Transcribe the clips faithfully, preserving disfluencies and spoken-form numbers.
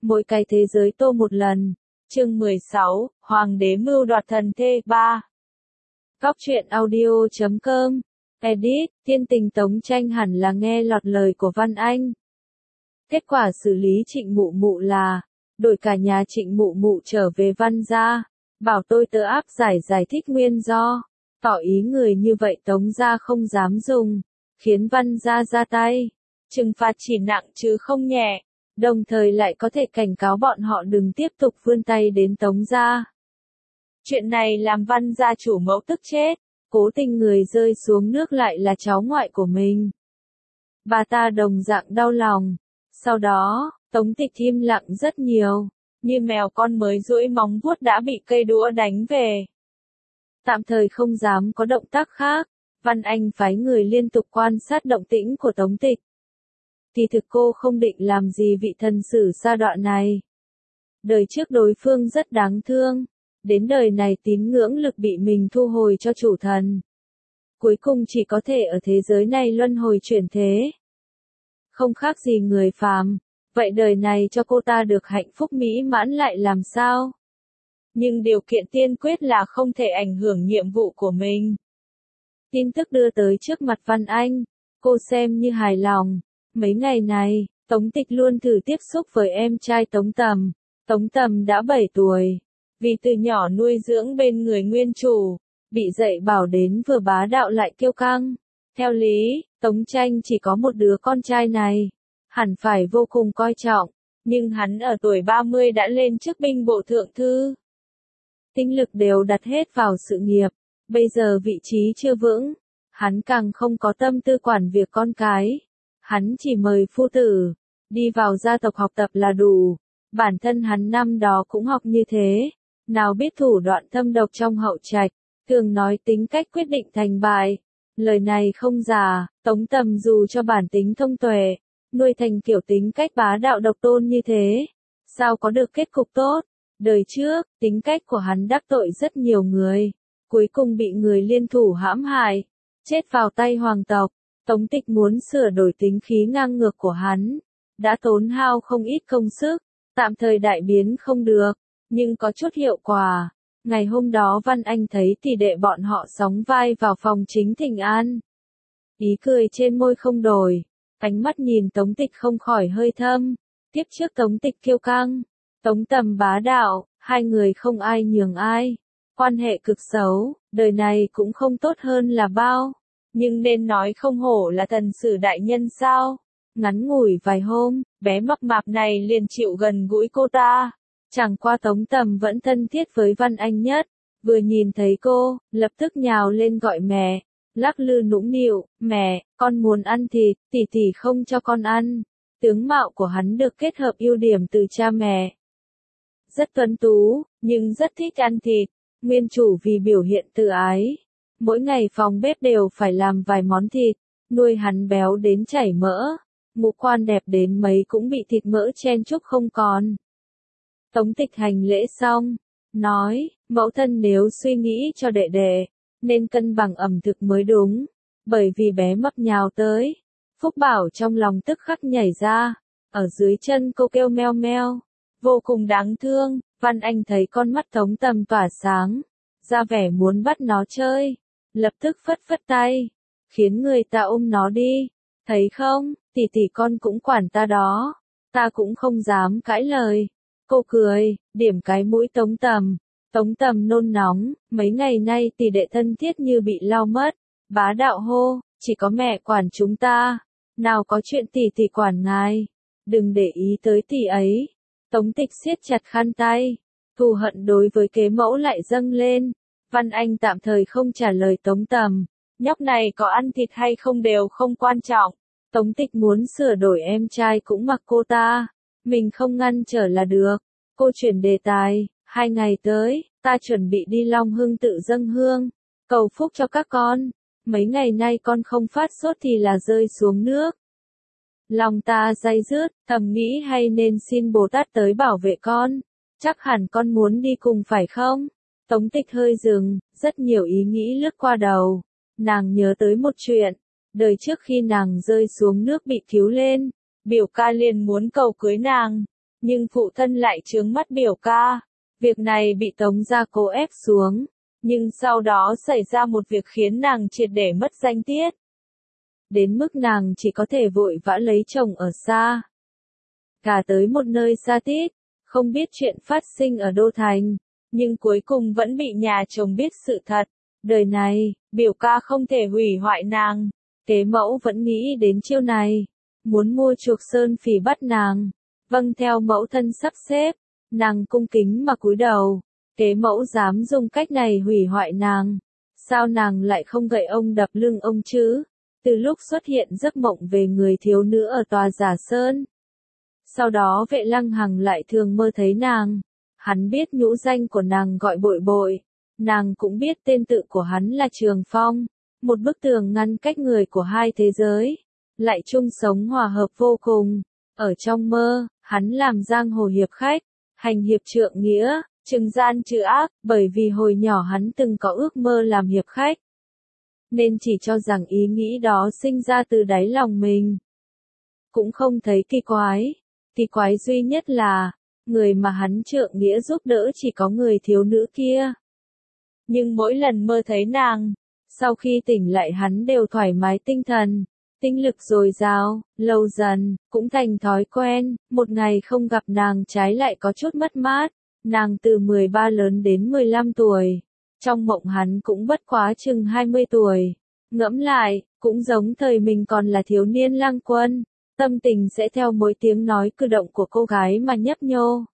Mỗi cái thế giới tô một lần. Chương mười sáu, Hoàng đế mưu đoạt thần thê ba. Góc truyện audio chấm com. Edit, tiên tình Tống Tranh hẳn là nghe lọt lời của Văn Anh. Kết quả xử lý Trịnh Mụ Mụ là, đổi cả nhà Trịnh Mụ Mụ trở về Văn gia, bảo tôi tớ áp giải giải thích nguyên do, tỏ ý người như vậy Tống gia không dám dùng, khiến Văn gia ra tay, trừng phạt chỉ nặng chứ không nhẹ, đồng thời lại có thể cảnh cáo bọn họ đừng tiếp tục vươn tay đến Tống gia. Chuyện này làm Văn gia chủ mẫu tức chết, cố tình người rơi xuống nước lại là cháu ngoại của mình. Bà ta đồng dạng đau lòng. Sau đó, Tống Tịch im lặng rất nhiều, như mèo con mới duỗi móng vuốt đã bị cây đũa đánh về. Tạm thời không dám có động tác khác, Văn Anh phái người liên tục quan sát động tĩnh của Tống Tịch. Thì thực cô không định làm gì vị thần sử sa đọa này. Đời trước đối phương rất đáng thương, đến đời này tín ngưỡng lực bị mình thu hồi cho chủ thần. Cuối cùng chỉ có thể ở thế giới này luân hồi chuyển thế. Không khác gì người phàm, vậy đời này cho cô ta được hạnh phúc mỹ mãn lại làm sao? Nhưng điều kiện tiên quyết là không thể ảnh hưởng nhiệm vụ của mình. Tin tức đưa tới trước mặt Văn Anh, cô xem như hài lòng. Mấy ngày này, Tống Tịch luôn thử tiếp xúc với em trai Tống Tầm. Tống Tầm đã bảy tuổi, vì từ nhỏ nuôi dưỡng bên người nguyên chủ, bị dạy bảo đến vừa bá đạo lại kiêu căng. Theo lý, Tống Tranh chỉ có một đứa con trai này, hẳn phải vô cùng coi trọng, nhưng hắn ở tuổi ba mươi đã lên chức binh bộ thượng thư. Tinh lực đều đặt hết vào sự nghiệp, bây giờ vị trí chưa vững, hắn càng không có tâm tư quản việc con cái. Hắn chỉ mời phu tử, đi vào gia tộc học tập là đủ, bản thân hắn năm đó cũng học như thế, nào biết thủ đoạn thâm độc trong hậu trạch, thường nói tính cách quyết định thành bại. Lời này không giả, Tống Tầm dù cho bản tính thông tuệ, nuôi thành kiểu tính cách bá đạo độc tôn như thế, sao có được kết cục tốt. Đời trước, tính cách của hắn đắc tội rất nhiều người, cuối cùng bị người liên thủ hãm hại, chết vào tay hoàng tộc. Tống Tịch muốn sửa đổi tính khí ngang ngược của hắn, đã tốn hao không ít công sức, tạm thời đại biến không được, nhưng có chút hiệu quả. Ngày hôm đó Văn Anh thấy tỷ đệ bọn họ sóng vai vào phòng chính thỉnh an. Ý cười trên môi không đổi, ánh mắt nhìn Tống Tịch không khỏi hơi thâm. Tiếp trước Tống Tịch kiêu căng, Tống Tầm bá đạo, hai người không ai nhường ai. Quan hệ cực xấu, đời này cũng không tốt hơn là bao. Nhưng nên nói không hổ là thần sử đại nhân sao. Ngắn ngủi vài hôm, bé mập mạp này liền chịu gần gũi cô ta. Chẳng qua Tống Tầm vẫn thân thiết với Văn Anh nhất, vừa nhìn thấy cô, lập tức nhào lên gọi mẹ, lắc lư nũng nịu, mẹ, con muốn ăn thịt, tỷ tỷ không cho con ăn. Tướng mạo của hắn được kết hợp ưu điểm từ cha mẹ. Rất tuấn tú, nhưng rất thích ăn thịt, nguyên chủ vì biểu hiện tự ái. Mỗi ngày phòng bếp đều phải làm vài món thịt, nuôi hắn béo đến chảy mỡ, ngũ quan đẹp đến mấy cũng bị thịt mỡ chen chúc không còn. Tống Tịch hành lễ xong, nói, mẫu thân nếu suy nghĩ cho đệ đệ, nên cân bằng ẩm thực mới đúng, bởi vì bé mập nhào tới. Phúc Bảo trong lòng tức khắc nhảy ra, ở dưới chân cô kêu meo meo, vô cùng đáng thương. Văn Anh thấy con mắt Tống Tầm tỏa sáng, ra vẻ muốn bắt nó chơi, lập tức phất phất tay, khiến người ta ôm nó đi, thấy không, tỷ tỷ con cũng quản ta đó, ta cũng không dám cãi lời. Cô cười, điểm cái mũi Tống Tầm. Tống Tầm nôn nóng, mấy ngày nay tỷ đệ thân thiết như bị lau mất, bá đạo hô, chỉ có mẹ quản chúng ta, nào có chuyện tỷ tỷ quản ngài, đừng để ý tới tỷ ấy. Tống Tịch siết chặt khăn tay, thù hận đối với kế mẫu lại dâng lên. Văn Anh tạm thời không trả lời Tống Tầm, nhóc này có ăn thịt hay không đều không quan trọng. Tống Tịch muốn sửa đổi em trai cũng mặc cô ta, mình không ngăn trở là được. Cô chuyển đề tài, hai ngày tới, ta chuẩn bị đi Long Hưng tự dâng hương, cầu phúc cho các con. Mấy ngày nay con không phát sốt thì là rơi xuống nước. Lòng ta day dứt, thầm nghĩ hay nên xin Bồ Tát tới bảo vệ con. Chắc hẳn con muốn đi cùng phải không? Tống Tịch hơi dừng, rất nhiều ý nghĩ lướt qua đầu. Nàng nhớ tới một chuyện, đời trước khi nàng rơi xuống nước bị cứu lên, biểu ca liền muốn cầu cưới nàng. nhưng phụ thân lại trướng mắt biểu ca. Việc này bị Tống gia cố ép xuống, nhưng sau đó xảy ra một việc khiến nàng triệt để mất danh tiết. Đến mức nàng chỉ có thể vội vã lấy chồng ở xa. Cả tới một nơi xa tít, không biết chuyện phát sinh ở Đô Thành, nhưng cuối cùng vẫn bị nhà chồng biết sự thật. Đời này, biểu ca không thể hủy hoại nàng. Kế mẫu vẫn nghĩ đến chiêu này, muốn mua chuộc sơn phỉ bắt nàng. Vâng theo mẫu thân sắp xếp, nàng cung kính mà cúi đầu. Kế mẫu dám dùng cách này hủy hoại nàng. Sao nàng lại không gậy ông đập lưng ông chứ? Từ lúc xuất hiện giấc mộng về người thiếu nữ ở tòa Giả Sơn. Sau đó Vệ Lăng Hằng lại thường mơ thấy nàng. Hắn biết nhũ danh của nàng gọi Bội Bội. Nàng cũng biết tên tự của hắn là Trường Phong. Một bức tường ngăn cách người của hai thế giới. Lại chung sống hòa hợp vô cùng. Ở trong mơ, hắn làm giang hồ hiệp khách. Hành hiệp trượng nghĩa, trừng gian trừ ác. Bởi vì hồi nhỏ hắn từng có ước mơ làm hiệp khách. Nên chỉ cho rằng ý nghĩ đó sinh ra từ đáy lòng mình. Cũng không thấy kỳ quái. Kỳ quái duy nhất là, người mà hắn trượng nghĩa giúp đỡ chỉ có người thiếu nữ kia. Nhưng mỗi lần mơ thấy nàng, sau khi tỉnh lại hắn đều thoải mái tinh thần, tinh lực dồi dào, lâu dần, cũng thành thói quen, một ngày không gặp nàng trái lại có chút mất mát. Nàng từ mười ba lớn đến mười lăm tuổi, trong mộng hắn cũng bất quá chừng hai mươi tuổi. Ngẫm lại, cũng giống thời mình còn là thiếu niên lang quân. Tâm tình sẽ theo mỗi tiếng nói cử động của cô gái mà nhấp nhô.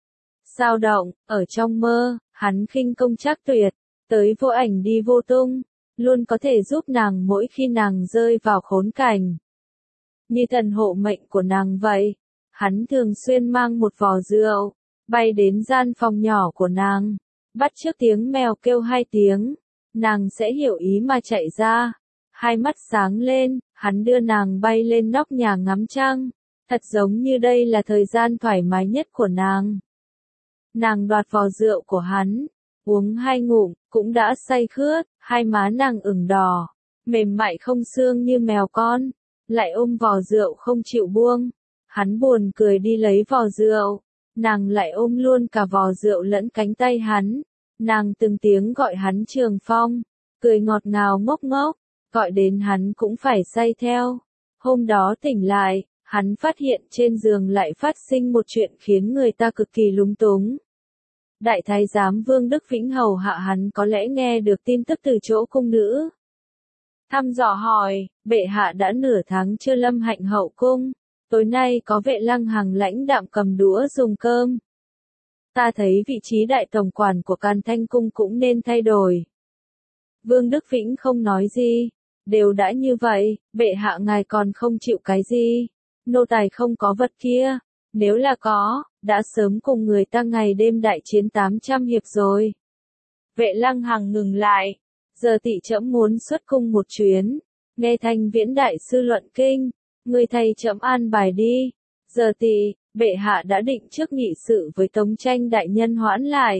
Sao động, ở trong mơ, hắn khinh công trác tuyệt, tới vô ảnh đi vô tung, luôn có thể giúp nàng mỗi khi nàng rơi vào khốn cảnh. Như thần hộ mệnh của nàng vậy, hắn thường xuyên mang một vò rượu, bay đến gian phòng nhỏ của nàng, bắt chước tiếng mèo kêu hai tiếng, nàng sẽ hiểu ý mà chạy ra. Hai mắt sáng lên, hắn đưa nàng bay lên nóc nhà ngắm trăng, thật giống như đây là thời gian thoải mái nhất của nàng. Nàng đoạt vò rượu của hắn, uống hai ngụm, cũng đã say khướt, hai má nàng ửng đỏ, mềm mại không xương như mèo con, lại ôm vò rượu không chịu buông. Hắn buồn cười đi lấy vò rượu, nàng lại ôm luôn cả vò rượu lẫn cánh tay hắn. Nàng từng tiếng gọi hắn Trường Phong, cười ngọt ngào ngốc ngốc. Gọi đến hắn cũng phải say theo. Hôm đó tỉnh lại, hắn phát hiện trên giường lại phát sinh một chuyện khiến người ta cực kỳ lúng túng. Đại thái giám Vương Đức Vĩnh hầu hạ hắn có lẽ nghe được tin tức từ chỗ cung nữ. Thăm dò hỏi, bệ hạ đã nửa tháng chưa lâm hạnh hậu cung, tối nay có Vệ Lăng Hằng lãnh đạm cầm đũa dùng cơm. Ta thấy vị trí đại tổng quản của Càn Thanh cung cũng nên thay đổi. Vương Đức Vĩnh không nói gì. Đều đã như vậy, bệ hạ ngài còn không chịu cái gì, nô tài không có vật kia, nếu là có, đã sớm cùng người ta ngày đêm đại chiến tám trăm hiệp rồi. Vệ Lăng Hằng ngừng lại, giờ tỵ trẫm muốn xuất cung một chuyến, nghe Thanh Viễn đại sư luận kinh, người thầy trẫm an bài đi. Giờ tỵ, bệ hạ đã định trước nghị sự với Tống Tranh đại nhân hoãn lại.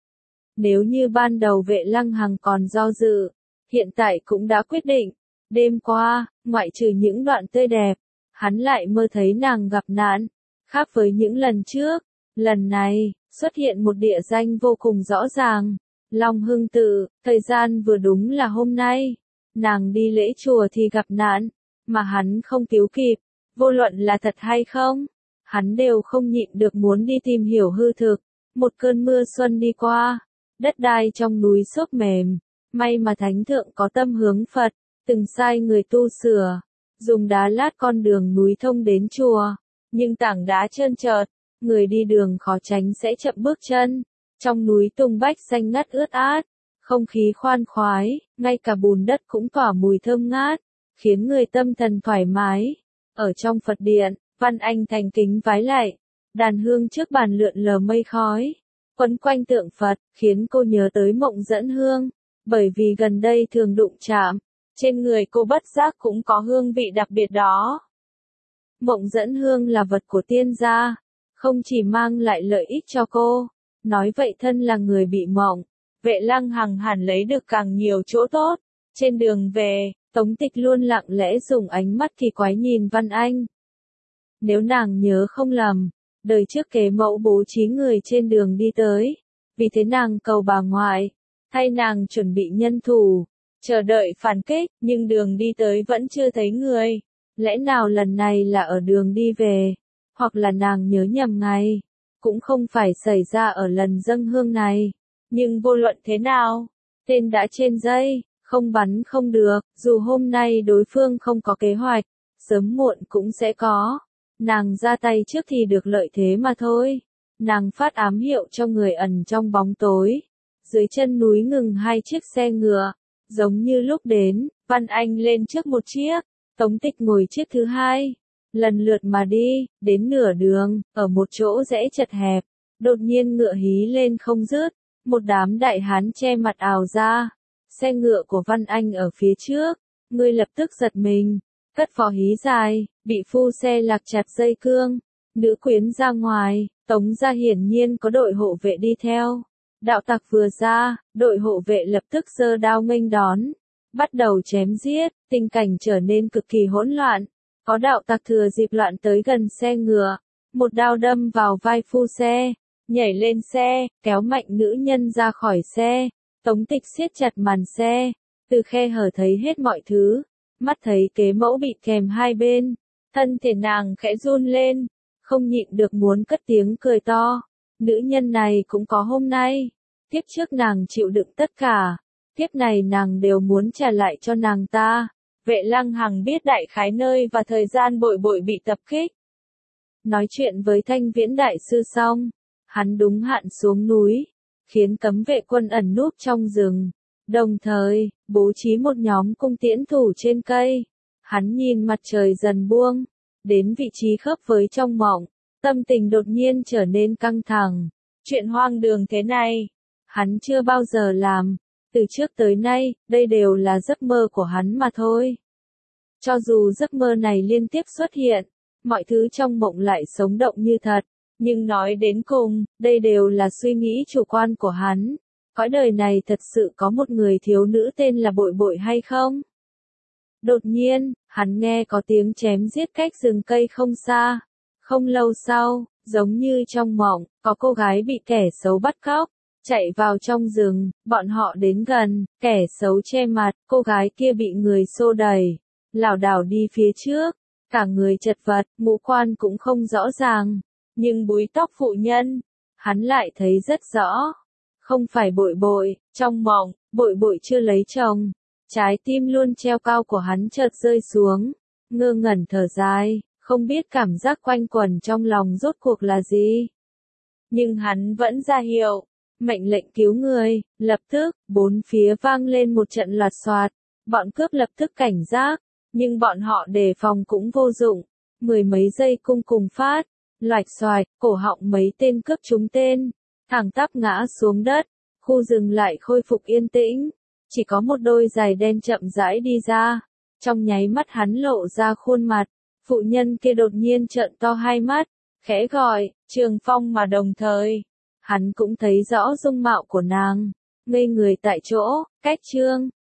Nếu như ban đầu Vệ Lăng Hằng còn do dự, hiện tại cũng đã quyết định. Đêm qua, ngoại trừ những đoạn tươi đẹp, hắn lại mơ thấy nàng gặp nạn. Khác với những lần trước, lần này, xuất hiện một địa danh vô cùng rõ ràng. Long Hưng Tự, thời gian vừa đúng là hôm nay. Nàng đi lễ chùa thì gặp nạn, mà hắn không cứu kịp. Vô luận là thật hay không, hắn đều không nhịn được muốn đi tìm hiểu hư thực. Một cơn mưa xuân đi qua, đất đai trong núi xốp mềm. May mà thánh thượng có tâm hướng Phật, từng sai người tu sửa, dùng đá lát con đường núi thông đến chùa, nhưng tảng đá trơn trượt, người đi đường khó tránh sẽ chậm bước chân. Trong núi tung bách xanh ngắt ướt át, không khí khoan khoái, ngay cả bùn đất cũng tỏa mùi thơm ngát, khiến người tâm thần thoải mái. Ở trong Phật điện, Văn Anh thành kính vái lạy, đàn hương trước bàn lượn lờ mây khói, quấn quanh tượng Phật, khiến cô nhớ tới Mộng Dẫn Hương. Bởi vì gần đây thường đụng chạm, trên người cô bất giác cũng có hương vị đặc biệt đó. Mộng Dẫn Hương là vật của tiên gia, không chỉ mang lại lợi ích cho cô, nói vậy thân là người bị mộng, Vệ Lăng Hằng hẳn lấy được càng nhiều chỗ tốt. Trên đường về, Tống Tịch luôn lặng lẽ dùng ánh mắt kỳ quái nhìn Văn Anh. Nếu nàng nhớ không lầm, Đời trước kế mẫu bố trí người trên đường đi tới, vì thế nàng cầu bà ngoại, thay nàng chuẩn bị nhân thủ, chờ đợi phản kích, nhưng đường đi tới vẫn chưa thấy người. Lẽ nào lần này là ở đường đi về, hoặc là nàng nhớ nhầm ngày, cũng không phải xảy ra ở lần dâng hương này. Nhưng vô luận thế nào, tên đã trên dây, không bắn không được, dù hôm nay đối phương không có kế hoạch, sớm muộn cũng sẽ có. Nàng ra tay trước thì được lợi thế mà thôi. Nàng phát ám hiệu cho người ẩn trong bóng tối. Dưới chân núi ngừng hai chiếc xe ngựa, giống như lúc đến, Văn Anh lên trước một chiếc, Tống Tịch ngồi chiếc thứ hai. Lần lượt mà đi, đến nửa đường, ở một chỗ rẽ chật hẹp, đột nhiên ngựa hí lên không dứt, một đám đại hán che mặt ào ra. Xe ngựa của Văn Anh ở phía trước, người lập tức giật mình, cất phò hí dài, bị phu xe lạc chặt dây cương, nữ quyến ra ngoài, Tống gia hiển nhiên có đội hộ vệ đi theo. Đạo tặc vừa ra, đội hộ vệ lập tức giơ đao nghênh đón, bắt đầu chém giết, tình cảnh trở nên cực kỳ hỗn loạn. Có đạo tặc thừa dịp loạn tới gần xe ngựa, một đao đâm vào vai phu xe, nhảy lên xe, kéo mạnh nữ nhân ra khỏi xe. Tống Tịch siết chặt màn xe, từ khe hở thấy hết mọi thứ, mắt thấy kế mẫu bị kèm hai bên, thân thể nàng khẽ run lên, không nhịn được muốn cất tiếng cười to. Nữ nhân này cũng có hôm nay, tiếp trước nàng chịu đựng tất cả, tiếp này nàng đều muốn trả lại cho nàng ta. Vệ Lăng Hằng biết đại khái nơi và thời gian Bội Bội bị tập kích. Nói chuyện với Thanh Viễn đại sư xong, hắn đúng hạn xuống núi, khiến cấm vệ quân ẩn núp trong rừng, đồng thời bố trí một nhóm cung tiễn thủ trên cây. Hắn nhìn mặt trời dần buông, đến vị trí khớp với trong mộng, tâm tình đột nhiên trở nên căng thẳng. Chuyện hoang đường thế này, hắn chưa bao giờ làm, từ trước tới nay, đây đều là giấc mơ của hắn mà thôi. Cho dù giấc mơ này liên tiếp xuất hiện, mọi thứ trong mộng lại sống động như thật, nhưng nói đến cùng, đây đều là suy nghĩ chủ quan của hắn. Cõi đời này thật sự có một người thiếu nữ tên là Bội Bội hay không? Đột nhiên, hắn nghe có tiếng chém giết cách rừng cây không xa. Không lâu sau, giống như trong mộng, có cô gái bị kẻ xấu bắt cóc, chạy vào trong rừng, bọn họ đến gần, kẻ xấu che mặt, cô gái kia bị người xô đẩy, lảo đảo đi phía trước, cả người chật vật, ngũ quan cũng không rõ ràng, nhưng búi tóc phụ nhân, hắn lại thấy rất rõ. Không phải Bội Bội, trong mộng, Bội Bội chưa lấy chồng, trái tim luôn treo cao của hắn chợt rơi xuống, ngơ ngẩn thở dài, không biết cảm giác quanh quẩn trong lòng rốt cuộc là gì. Nhưng hắn vẫn ra hiệu, mệnh lệnh cứu người, lập tức, bốn phía vang lên một trận loạt soạt, bọn cướp lập tức cảnh giác, nhưng bọn họ đề phòng cũng vô dụng, mười mấy giây cung cùng phát, loạch xoạch, cổ họng mấy tên cướp trúng tên, thẳng tắp ngã xuống đất, khu rừng lại khôi phục yên tĩnh, chỉ có một đôi giày đen chậm rãi đi ra, trong nháy mắt hắn lộ ra khuôn mặt, phụ nhân kia đột nhiên trợn to hai mắt, khẽ gọi, Trường Phong, mà đồng thời, hắn cũng thấy rõ dung mạo của nàng, ngây người tại chỗ. Cách chương